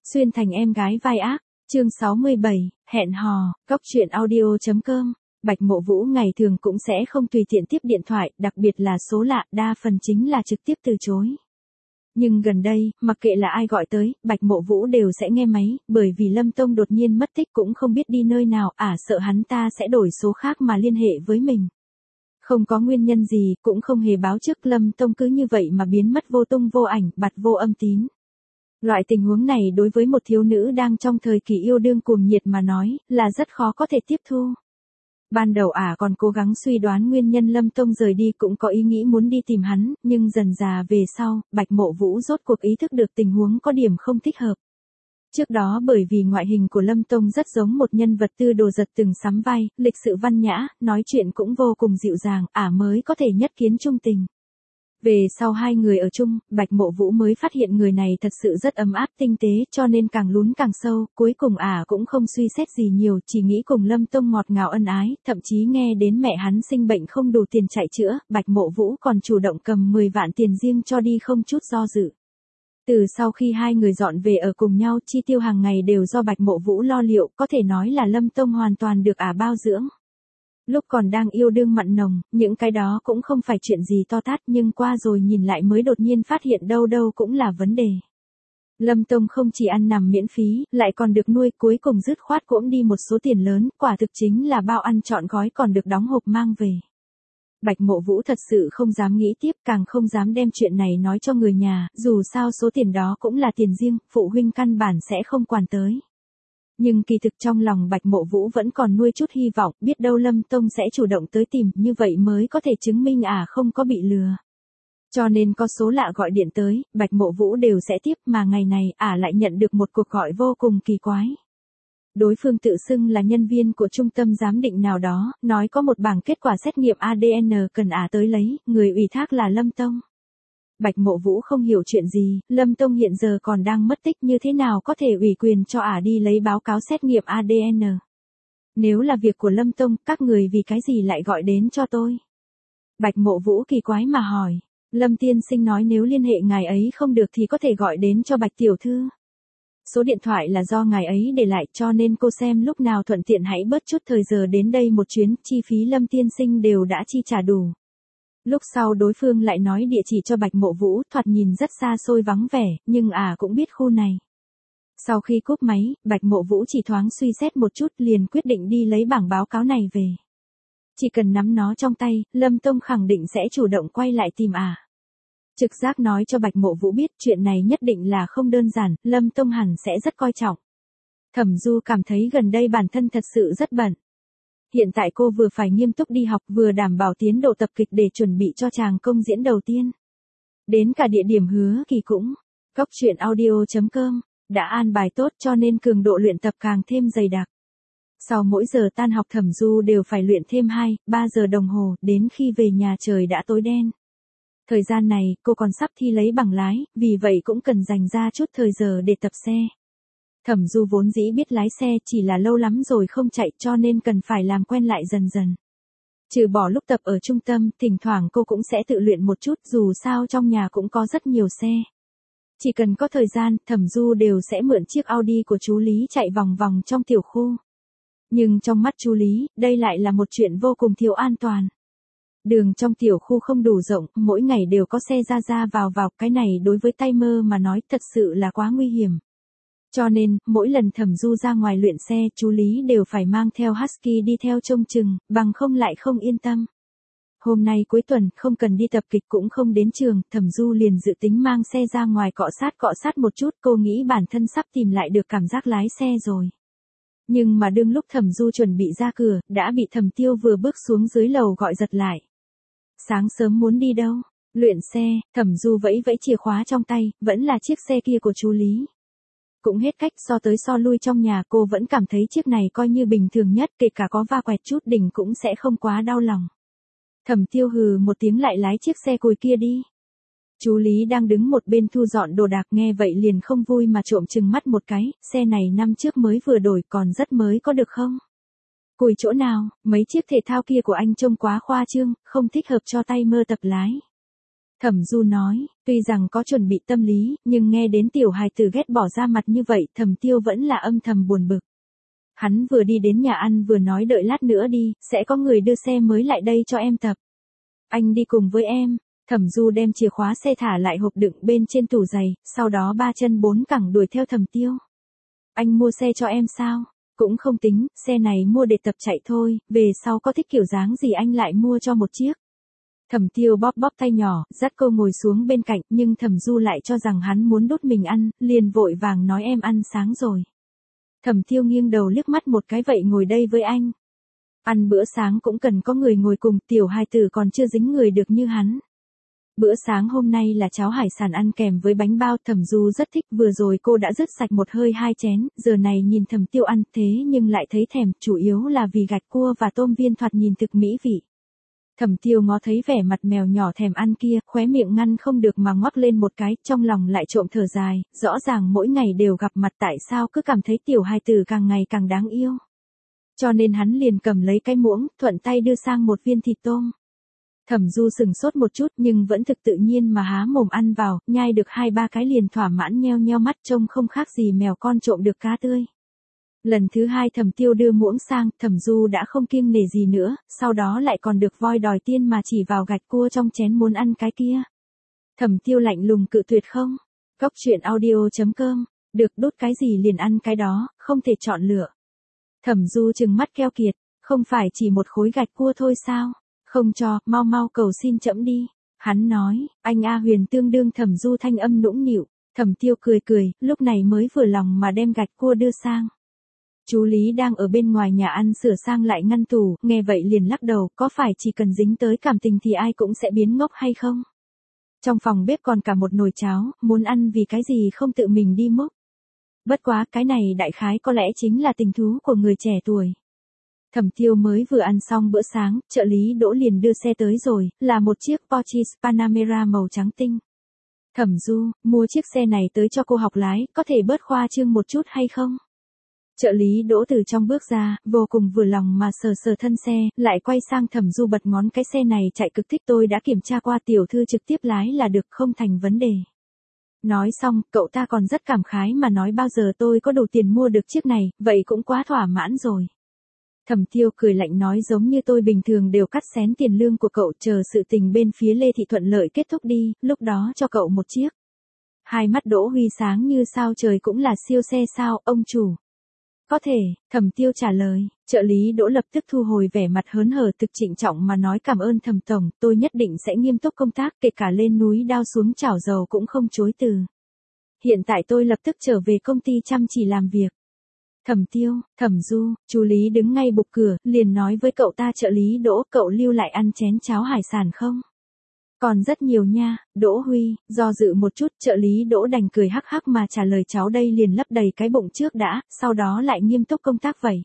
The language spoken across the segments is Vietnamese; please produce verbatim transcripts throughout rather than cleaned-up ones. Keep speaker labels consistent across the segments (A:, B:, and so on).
A: Xuyên thành em gái vai ác, chương sáu mươi bảy, hẹn hò, góc truyện audio.com. Bạch Mộ Vũ ngày thường cũng sẽ không tùy tiện tiếp điện thoại, đặc biệt là số lạ, đa phần chính là trực tiếp từ chối. Nhưng gần đây, mặc kệ là ai gọi tới, Bạch Mộ Vũ đều sẽ nghe máy, bởi vì Lâm Tông đột nhiên mất tích cũng không biết đi nơi nào, ả à, sợ hắn ta sẽ đổi số khác mà liên hệ với mình. Không có nguyên nhân gì, cũng không hề báo trước, Lâm Tông cứ như vậy mà biến mất vô tung vô ảnh, bặt vô âm tín. Loại tình huống này đối với một thiếu nữ đang trong thời kỳ yêu đương cuồng nhiệt mà nói, là rất khó có thể tiếp thu. Ban đầu ả à còn cố gắng suy đoán nguyên nhân Lâm Tông rời đi, cũng có ý nghĩ muốn đi tìm hắn, nhưng dần dà về sau, Bạch Mộ Vũ rốt cuộc ý thức được tình huống có điểm không thích hợp. Trước đó bởi vì ngoại hình của Lâm Tông rất giống một nhân vật tư đồ giật từng sắm vai, lịch sự văn nhã, nói chuyện cũng vô cùng dịu dàng, ả à mới có thể nhất kiến trung tình. Về sau hai người ở chung, Bạch Mộ Vũ mới phát hiện người này thật sự rất ấm áp tinh tế, cho nên càng lún càng sâu, cuối cùng ả à cũng không suy xét gì nhiều, chỉ nghĩ cùng Lâm Tông ngọt ngào ân ái, thậm chí nghe đến mẹ hắn sinh bệnh không đủ tiền chạy chữa, Bạch Mộ Vũ còn chủ động cầm mười vạn tiền riêng cho đi không chút do dự. Từ sau khi hai người dọn về ở cùng nhau, chi tiêu hàng ngày đều do Bạch Mộ Vũ lo liệu, có thể nói là Lâm Tông hoàn toàn được ả à bao dưỡng. Lúc còn đang yêu đương mặn nồng, những cái đó cũng không phải chuyện gì to tát, nhưng qua rồi nhìn lại mới đột nhiên phát hiện đâu đâu cũng là vấn đề. Lâm Tông không chỉ ăn nằm miễn phí, lại còn được nuôi, cuối cùng dứt khoát cũng đi một số tiền lớn, quả thực chính là bao ăn trọn gói còn được đóng hộp mang về. Bạch Mộ Vũ thật sự không dám nghĩ tiếp, càng không dám đem chuyện này nói cho người nhà, dù sao số tiền đó cũng là tiền riêng, phụ huynh căn bản sẽ không quản tới. Nhưng kỳ thực trong lòng Bạch Mộ Vũ vẫn còn nuôi chút hy vọng, biết đâu Lâm Tông sẽ chủ động tới tìm, như vậy mới có thể chứng minh ả à không có bị lừa. Cho nên có số lạ gọi điện tới, Bạch Mộ Vũ đều sẽ tiếp, mà ngày này ả à lại nhận được một cuộc gọi vô cùng kỳ quái. Đối phương tự xưng là nhân viên của trung tâm giám định nào đó, nói có một bảng kết quả xét nghiệm a đê en cần ả à tới lấy, người ủy thác là Lâm Tông. Bạch Mộ Vũ không hiểu chuyện gì, Lâm Tông hiện giờ còn đang mất tích, như thế nào có thể ủy quyền cho ả à đi lấy báo cáo xét nghiệm a đê en. Nếu là việc của Lâm Tông, các người vì cái gì lại gọi đến cho tôi? Bạch Mộ Vũ kỳ quái mà hỏi. Lâm tiên sinh nói nếu liên hệ ngài ấy không được thì có thể gọi đến cho Bạch tiểu thư. Số điện thoại là do ngài ấy để lại, cho nên cô xem lúc nào thuận tiện hãy bớt chút thời giờ đến đây một chuyến, chi phí Lâm tiên sinh đều đã chi trả đủ. Lúc sau đối phương lại nói địa chỉ cho Bạch Mộ Vũ, thoạt nhìn rất xa xôi vắng vẻ, nhưng à cũng biết khu này. Sau khi cúp máy, Bạch Mộ Vũ chỉ thoáng suy xét một chút liền quyết định đi lấy bảng báo cáo này về. Chỉ cần nắm nó trong tay, Lâm Tông khẳng định sẽ chủ động quay lại tìm à. Trực giác nói cho Bạch Mộ Vũ biết chuyện này nhất định là không đơn giản, Lâm Tông hẳn sẽ rất coi trọng. Thẩm Du cảm thấy gần đây bản thân thật sự rất bận. Hiện tại cô vừa phải nghiêm túc đi học vừa đảm bảo tiến độ tập kịch để chuẩn bị cho chàng công diễn đầu tiên. Đến cả địa điểm Hứa Kỳ cũng, góc truyện audio.com, đã an bài tốt cho nên cường độ luyện tập càng thêm dày đặc. Sau mỗi giờ tan học Thẩm Du đều phải luyện thêm hai, ba giờ đồng hồ, đến khi về nhà trời đã tối đen. Thời gian này, cô còn sắp thi lấy bằng lái, vì vậy cũng cần dành ra chút thời giờ để tập xe. Thẩm Du vốn dĩ biết lái xe, chỉ là lâu lắm rồi không chạy, cho nên cần phải làm quen lại dần dần. Trừ bỏ lúc tập ở trung tâm, thỉnh thoảng cô cũng sẽ tự luyện một chút, dù sao trong nhà cũng có rất nhiều xe. Chỉ cần có thời gian, Thẩm Du đều sẽ mượn chiếc Audi của chú Lý chạy vòng vòng trong tiểu khu. Nhưng trong mắt chú Lý, đây lại là một chuyện vô cùng thiếu an toàn. Đường trong tiểu khu không đủ rộng, mỗi ngày đều có xe ra ra vào vào, cái này đối với tay mơ mà nói thật sự là quá nguy hiểm. Cho nên, mỗi lần Thẩm Du ra ngoài luyện xe, chú Lý đều phải mang theo Husky đi theo trông chừng, bằng không lại không yên tâm. Hôm nay cuối tuần, không cần đi tập kịch cũng không đến trường, Thẩm Du liền dự tính mang xe ra ngoài cọ sát cọ sát một chút, cô nghĩ bản thân sắp tìm lại được cảm giác lái xe rồi. Nhưng mà đương lúc Thẩm Du chuẩn bị ra cửa, đã bị Thẩm Tiêu vừa bước xuống dưới lầu gọi giật lại. Sáng sớm muốn đi đâu? Luyện xe, Thẩm Du vẫy vẫy chìa khóa trong tay, vẫn là chiếc xe kia của chú Lý. Cũng hết cách, so tới so lui trong nhà cô vẫn cảm thấy chiếc này coi như bình thường nhất, kể cả có va quẹt chút đỉnh cũng sẽ không quá đau lòng. Thẩm Tiêu hừ một tiếng lại lái chiếc xe cùi kia đi. Chú Lý đang đứng một bên thu dọn đồ đạc nghe vậy liền không vui mà trộm chừng mắt một cái, xe này năm trước mới vừa đổi còn rất mới có được không? Cùi chỗ nào, mấy chiếc thể thao kia của anh trông quá khoa trương, không thích hợp cho tay mơ tập lái. Thẩm Du nói, tuy rằng có chuẩn bị tâm lý, nhưng nghe đến tiểu hài tử ghét bỏ ra mặt như vậy, Thẩm Tiêu vẫn là âm thầm buồn bực. Hắn vừa đi đến nhà ăn vừa nói đợi lát nữa đi, sẽ có người đưa xe mới lại đây cho em tập. Anh đi cùng với em. Thẩm Du đem chìa khóa xe thả lại hộp đựng bên trên tủ giày, sau đó ba chân bốn cẳng đuổi theo Thẩm Tiêu. Anh mua xe cho em sao? Cũng không tính, xe này mua để tập chạy thôi, về sau có thích kiểu dáng gì anh lại mua cho một chiếc. Thẩm Tiêu bóp bóp tay nhỏ, dắt cô ngồi xuống bên cạnh, nhưng Thẩm Du lại cho rằng hắn muốn đút mình ăn, liền vội vàng nói em ăn sáng rồi. Thẩm Tiêu nghiêng đầu liếc mắt một cái vậy ngồi đây với anh. Ăn bữa sáng cũng cần có người ngồi cùng, tiểu hài tử còn chưa dính người được như hắn. Bữa sáng hôm nay là cháo hải sản ăn kèm với bánh bao, Thẩm Du rất thích, vừa rồi cô đã rứt sạch một hơi hai chén, giờ này nhìn Thẩm Tiêu ăn thế nhưng lại thấy thèm, chủ yếu là vì gạch cua và tôm viên thoạt nhìn thực mỹ vị. Thẩm Tiêu ngó thấy vẻ mặt mèo nhỏ thèm ăn kia, khóe miệng ngăn không được mà ngoắc lên một cái, trong lòng lại trộm thở dài, rõ ràng mỗi ngày đều gặp mặt tại sao cứ cảm thấy tiểu hài tử càng ngày càng đáng yêu. Cho nên hắn liền cầm lấy cái muỗng, thuận tay đưa sang một viên thịt tôm. Thẩm Du sừng sốt một chút nhưng vẫn thực tự nhiên mà há mồm ăn vào, nhai được hai ba cái liền thỏa mãn nheo nheo mắt trông không khác gì mèo con trộm được cá tươi. Lần thứ hai Thẩm Tiêu đưa muỗng sang, Thẩm Du đã không kiêng nể gì nữa, sau đó lại còn được voi đòi tiên mà chỉ vào gạch cua trong chén muốn ăn cái kia. Thẩm Tiêu lạnh lùng cự tuyệt không. Góc truyện audio chấm com, được đốt cái gì liền ăn cái đó, không thể chọn lựa. Thẩm Du trừng mắt keo kiệt, không phải chỉ một khối gạch cua thôi sao? Không cho, mau mau cầu xin trẫm đi. Hắn nói, anh A Huyền tương đương Thẩm Du thanh âm nũng nịu. Thẩm Tiêu cười cười, lúc này mới vừa lòng mà đem gạch cua đưa sang. Chú Lý đang ở bên ngoài nhà ăn sửa sang lại ngăn tủ, nghe vậy liền lắc đầu, có phải chỉ cần dính tới cảm tình thì ai cũng sẽ biến ngốc hay không? Trong phòng bếp còn cả một nồi cháo, muốn ăn vì cái gì không tự mình đi múc. Bất quá, cái này đại khái có lẽ chính là tình thú của người trẻ tuổi. Thẩm Tiêu mới vừa ăn xong bữa sáng, trợ lý Đỗ liền đưa xe tới rồi, là một chiếc Porsche Panamera màu trắng tinh. Thẩm Du, mua chiếc xe này tới cho cô học lái, có thể bớt khoa trương một chút hay không? Trợ lý Đỗ từ trong bước ra, vô cùng vừa lòng mà sờ sờ thân xe, lại quay sang Thẩm Du bật ngón cái xe này chạy cực thích, tôi đã kiểm tra qua, tiểu thư trực tiếp lái là được, không thành vấn đề. Nói xong, cậu ta còn rất cảm khái mà nói bao giờ tôi có đủ tiền mua được chiếc này, vậy cũng quá thỏa mãn rồi. Thẩm Tiêu cười lạnh nói giống như tôi bình thường đều cắt xén tiền lương của cậu, chờ sự tình bên phía Lê Thị thuận lợi kết thúc đi, lúc đó cho cậu một chiếc. Hai mắt Đỗ Huy sáng như sao trời, cũng là siêu xe sao, ông chủ. Có thể, Thẩm Tiêu trả lời, trợ lý Đỗ lập tức thu hồi vẻ mặt hớn hở thực trịnh trọng mà nói cảm ơn Thẩm tổng, tôi nhất định sẽ nghiêm túc công tác, kể cả lên núi đao xuống chảo dầu cũng không chối từ. Hiện tại tôi lập tức trở về công ty chăm chỉ làm việc. Thẩm Tiêu, Thẩm Du, chú Lý đứng ngay bục cửa, liền nói với cậu ta trợ lý Đỗ, cậu lưu lại ăn chén cháo hải sản không? Còn rất nhiều nha. Đỗ Huy, do dự một chút, trợ lý Đỗ đành cười hắc hắc mà trả lời cháu đây liền lấp đầy cái bụng trước đã, sau đó lại nghiêm túc công tác vậy.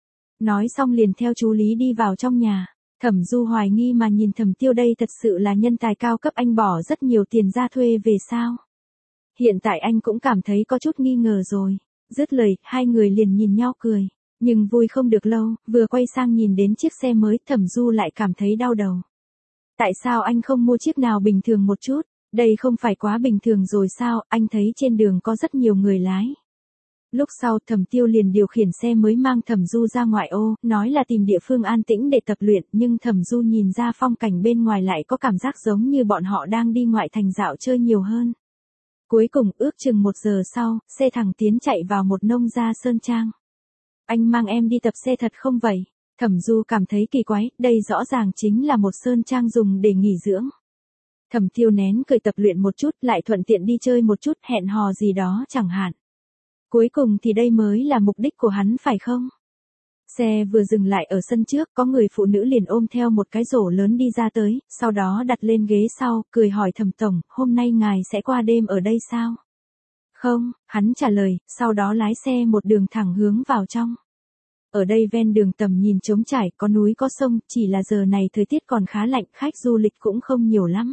A: Nói xong liền theo chú Lý đi vào trong nhà. Thẩm Du hoài nghi mà nhìn Thẩm Tiêu, đây thật sự là nhân tài cao cấp, anh bỏ rất nhiều tiền ra thuê về sao? Hiện tại anh cũng cảm thấy có chút nghi ngờ rồi. Dứt lời, hai người liền nhìn nhau cười. Nhưng vui không được lâu, vừa quay sang nhìn đến chiếc xe mới, Thẩm Du lại cảm thấy đau đầu. Tại sao anh không mua chiếc nào bình thường một chút? Đây không phải quá bình thường rồi sao, anh thấy trên đường có rất nhiều người lái. Lúc sau Thẩm Tiêu liền điều khiển xe mới mang Thẩm Du ra ngoại ô, nói là tìm địa phương an tĩnh để tập luyện, nhưng Thẩm Du nhìn ra phong cảnh bên ngoài lại có cảm giác giống như bọn họ đang đi ngoại thành dạo chơi nhiều hơn. Cuối cùng ước chừng một giờ sau, xe thẳng tiến chạy vào một nông gia sơn trang. Anh mang em đi tập xe thật không vậy? Thẩm Du cảm thấy kỳ quái, đây rõ ràng chính là một sơn trang dùng để nghỉ dưỡng. Thẩm Tiêu nén cười tập luyện một chút, lại thuận tiện đi chơi một chút, hẹn hò gì đó chẳng hạn. Cuối cùng thì đây mới là mục đích của hắn phải không? Xe vừa dừng lại ở sân trước, có người phụ nữ liền ôm theo một cái rổ lớn đi ra tới, sau đó đặt lên ghế sau, cười hỏi Thẩm tổng, hôm nay ngài sẽ qua đêm ở đây sao? Không, hắn trả lời, sau đó lái xe một đường thẳng hướng vào trong. Ở đây ven đường tầm nhìn trống trải, có núi có sông, chỉ là giờ này thời tiết còn khá lạnh, khách du lịch cũng không nhiều lắm.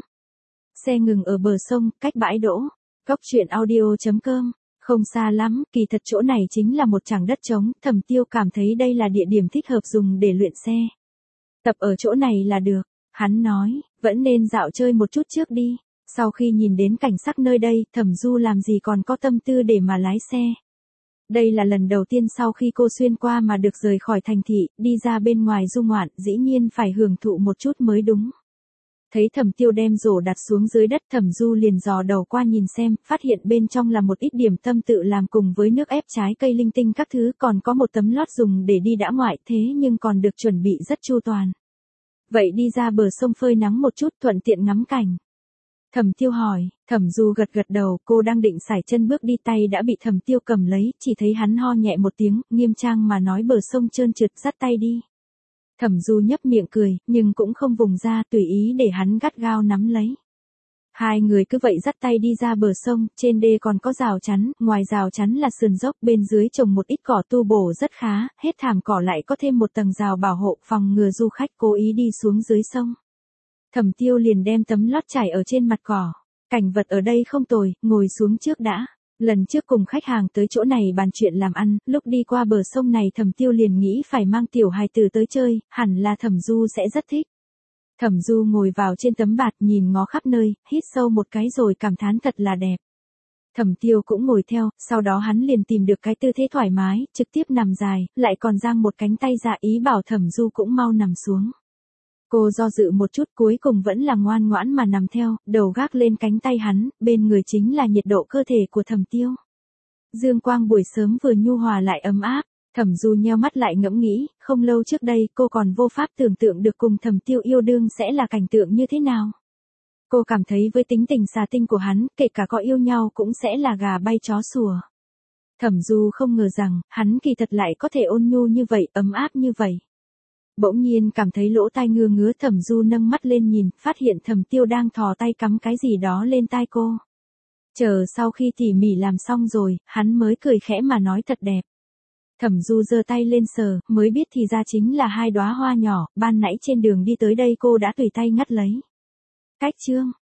A: Xe ngừng ở bờ sông, cách bãi đỗ. Góc truyện audio chấm com. Không xa lắm, kỳ thật chỗ này chính là một tràng đất trống, Thẩm Tiêu cảm thấy đây là địa điểm thích hợp dùng để luyện xe. Tập ở chỗ này là được, hắn nói, vẫn nên dạo chơi một chút trước đi. Sau khi nhìn đến cảnh sắc nơi đây, Thẩm Du làm gì còn có tâm tư để mà lái xe. Đây là lần đầu tiên sau khi cô xuyên qua mà được rời khỏi thành thị, đi ra bên ngoài du ngoạn, dĩ nhiên phải hưởng thụ một chút mới đúng. Thấy Thẩm Tiêu đem rổ đặt xuống dưới đất, Thẩm Du liền dò đầu qua nhìn xem, phát hiện bên trong là một ít điểm tâm tự làm cùng với nước ép trái cây linh tinh các thứ, còn có một tấm lót dùng để đi dã ngoại, thế nhưng còn được chuẩn bị rất chu toàn. Vậy đi ra bờ sông phơi nắng một chút, thuận tiện ngắm cảnh. Thẩm Tiêu hỏi, Thẩm Du gật gật đầu, cô đang định sải chân bước đi, tay đã bị Thẩm Tiêu cầm lấy, chỉ thấy hắn ho nhẹ một tiếng, nghiêm trang mà nói bờ sông trơn trượt, dắt tay đi. Thẩm Du nhấp miệng cười, nhưng cũng không vùng ra, tùy ý để hắn gắt gao nắm lấy. Hai người cứ vậy dắt tay đi ra bờ sông, trên đê còn có rào chắn, ngoài rào chắn là sườn dốc, bên dưới trồng một ít cỏ tu bổ rất khá, hết thảm cỏ lại có thêm một tầng rào bảo hộ, phòng ngừa du khách cố ý đi xuống dưới sông. Thẩm Tiêu liền đem tấm lót trải ở trên mặt cỏ. Cảnh vật ở đây không tồi, ngồi xuống trước đã. Lần trước cùng khách hàng tới chỗ này bàn chuyện làm ăn, lúc đi qua bờ sông này Thẩm Tiêu liền nghĩ phải mang tiểu hài tử tới chơi, hẳn là Thẩm Du sẽ rất thích. Thẩm Du ngồi vào trên tấm bạt nhìn ngó khắp nơi, hít sâu một cái rồi cảm thán thật là đẹp. Thẩm Tiêu cũng ngồi theo, sau đó hắn liền tìm được cái tư thế thoải mái, trực tiếp nằm dài, lại còn giang một cánh tay ra ý bảo Thẩm Du cũng mau nằm xuống. Cô do dự một chút cuối cùng vẫn là ngoan ngoãn mà nằm theo, đầu gác lên cánh tay hắn, bên người chính là nhiệt độ cơ thể của Thẩm Tiêu. Dương quang buổi sớm vừa nhu hòa lại ấm áp, Thẩm Du nheo mắt lại ngẫm nghĩ, không lâu trước đây cô còn vô pháp tưởng tượng được cùng Thẩm Tiêu yêu đương sẽ là cảnh tượng như thế nào. Cô cảm thấy với tính tình xà tinh của hắn, kể cả có yêu nhau cũng sẽ là gà bay chó sủa. Thẩm Du không ngờ rằng, hắn kỳ thật lại có thể ôn nhu như vậy, ấm áp như vậy. Bỗng nhiên cảm thấy lỗ tai ngứa ngứa, Thẩm Du nâng mắt lên nhìn, phát hiện Thẩm Tiêu đang thò tay cắm cái gì đó lên tai cô. Chờ sau khi tỉ mỉ làm xong rồi, hắn mới cười khẽ mà nói thật đẹp. Thẩm Du giơ tay lên sờ, mới biết thì ra chính là hai đóa hoa nhỏ, ban nãy trên đường đi tới đây cô đã tùy tay ngắt lấy. Cách chương